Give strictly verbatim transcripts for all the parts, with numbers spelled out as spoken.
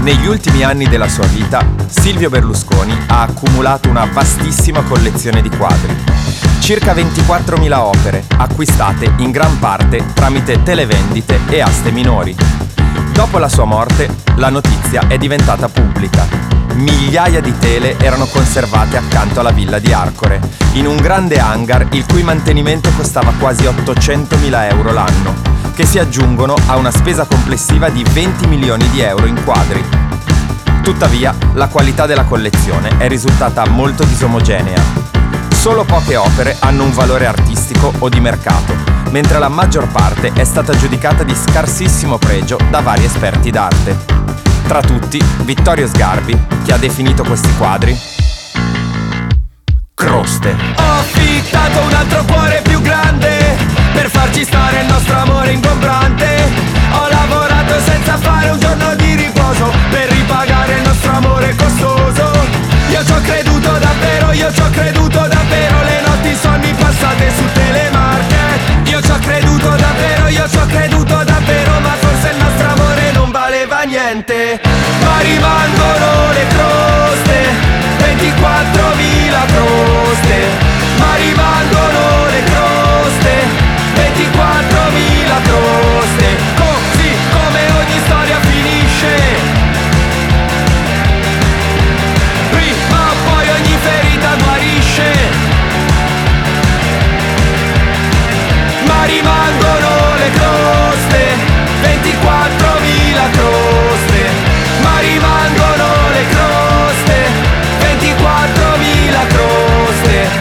Negli ultimi anni della sua vita, Silvio Berlusconi ha accumulato una vastissima collezione di quadri. Circa ventiquattromila opere, acquistate in gran parte tramite televendite e aste minori. Dopo la sua morte, la notizia è diventata pubblica. Migliaia di tele erano conservate accanto alla villa di Arcore, in un grande hangar il cui mantenimento costava quasi ottocentomila euro l'anno, che si aggiungono a una spesa complessiva di venti milioni di euro in quadri. Tuttavia, la qualità della collezione è risultata molto disomogenea. Solo poche opere hanno un valore artistico o di mercato, mentre la maggior parte è stata giudicata di scarsissimo pregio da vari esperti d'arte. Tra tutti, Vittorio Sgarbi, che ha definito questi quadri croste. Ho affittato un altro cuore più grande per farci stare il nostro amore ingombrante. Ho lavorato senza fare un giorno di riposo per ripagare il nostro amore costoso. Io ci ho creduto davvero, io ci ho creduto davvero, le notti insonni passate su Telemarket. Io ci ho creduto davvero, io ci ho creduto davvero, ma forse il nostro amore non valeva niente. Ma rimangono le croste, ventiquattromila croste. Ma rimangono le croste, ventiquattromila croste. Così come ogni storia finisce, prima o poi ogni ferita guarisce. Ma rimangono le croste, ventiquattromila croste. Ma rimangono le croste, ventiquattromila croste.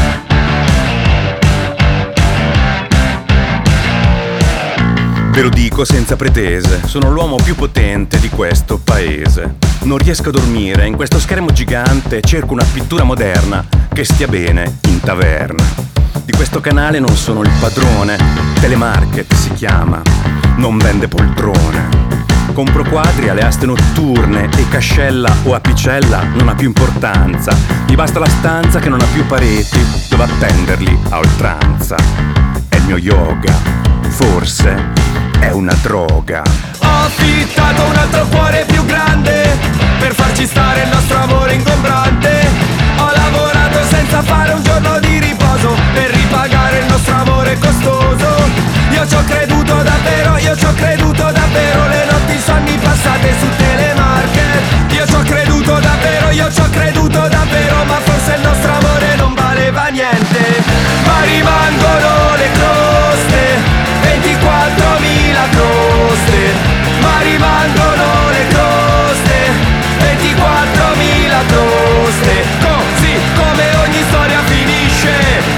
Ve lo dico senza pretese, sono l'uomo più potente di questo paese. Non riesco a dormire, in questo schermo gigante cerco una pittura moderna che stia bene in taverna. Di questo canale non sono il padrone, Telemarket si chiama, non vende poltrone. Compro quadri alle aste notturne e cascella o apicella non ha più importanza. Mi basta la stanza che non ha più pareti dove attenderli a oltranza. È il mio yoga, forse è una droga. Ho affittato un altro cuore più grande per farci stare il nostro amore ingombrante. Ho lavorato senza fare un giorno di riposo per ripagare il nostro amore costoso. Io ci ho creduto davvero, io ci ho creduto davvero, le notti insonni passate su Telemarket. Io ci ho creduto davvero, io ci ho creduto davvero, ma forse il nostro amore non valeva niente. Ma rimangono le croste, ventiquattromila croste. Ma rimangono le croste, ventiquattromila croste. Così come ogni storia finisce,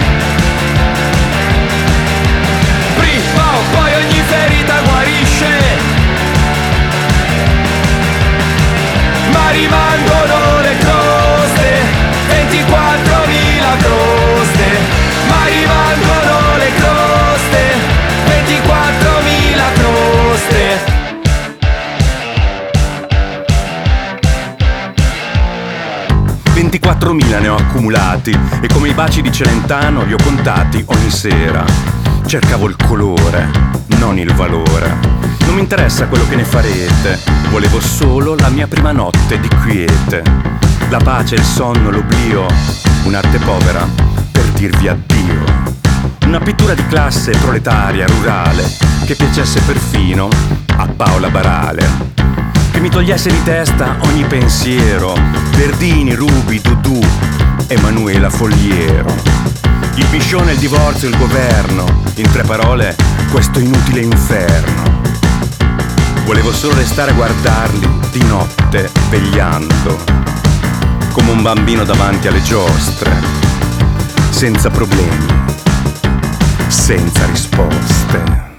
prima o poi ogni ferita guarisce. Ma rimangono le croste, ventiquattromila croste. Ma rimangono le croste, ventiquattromila croste. ventiquattromila ne ho accumulati e come i baci di Celentano li ho contati ogni sera. Cercavo il colore, non il valore. Non mi interessa quello che ne farete, volevo solo la mia prima notte di quiete. La pace, il sonno, l'oblio, un'arte povera per dirvi addio. Una pittura di classe proletaria, rurale, che piacesse perfino a Paola Barale. Che mi togliesse di testa ogni pensiero, Verdini, Rubi, Dudù, Emanuela Fogliero. Il piscione, il divorzio, il governo, in tre parole, questo inutile inferno. Volevo solo restare a guardarli di notte vegliando, come un bambino davanti alle giostre, senza problemi, senza risposte.